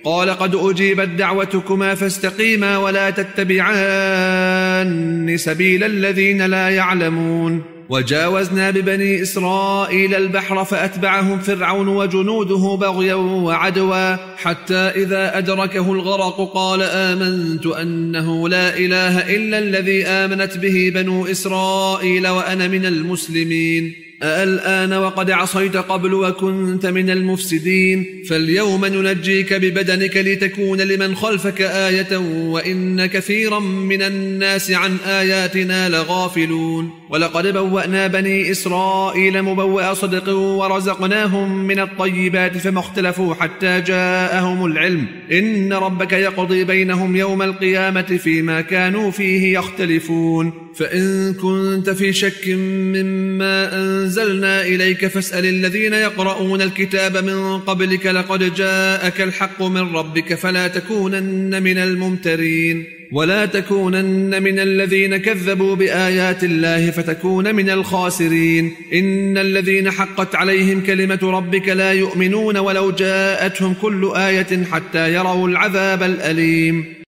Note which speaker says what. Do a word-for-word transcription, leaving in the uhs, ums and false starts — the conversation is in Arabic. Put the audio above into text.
Speaker 1: قال قد أجيبت دعوتكما فاستقيما ولا تتبعان سبيل الذين لا يعلمون. وجاوزنا ببني إسرائيل البحر فأتبعهم فرعون وجنوده بغيا وعدوا حتى إذا أدركه الغرق قال آمنت أنه لا إله إلا الذي آمنت به بنو إسرائيل وأنا من المسلمين. الآن وقد عصيت قبل وكنت من المفسدين فاليوم ننجيك ببدنك لتكون لمن خلفك آية وإن كثيرا من الناس عن آياتنا لغافلون. ولقد بوأنا بني إسرائيل مبوأ صدق ورزقناهم من الطيبات فما اختلفوا حتى جاءهم العلم إن ربك يقضي بينهم يوم القيامة فيما كانوا فيه يختلفون. فإن كنت في شك مما أنزلنا إليك فاسأل الذين يقرؤون الكتاب من قبلك لقد جاءك الحق من ربك فلا تكونن من الممترين ولا تكونن من الذين كذبوا بآيات الله فتكون من الخاسرين. إن الذين حقت عليهم كلمة ربك لا يؤمنون ولو جاءتهم كل آية حتى يروا العذاب الأليم.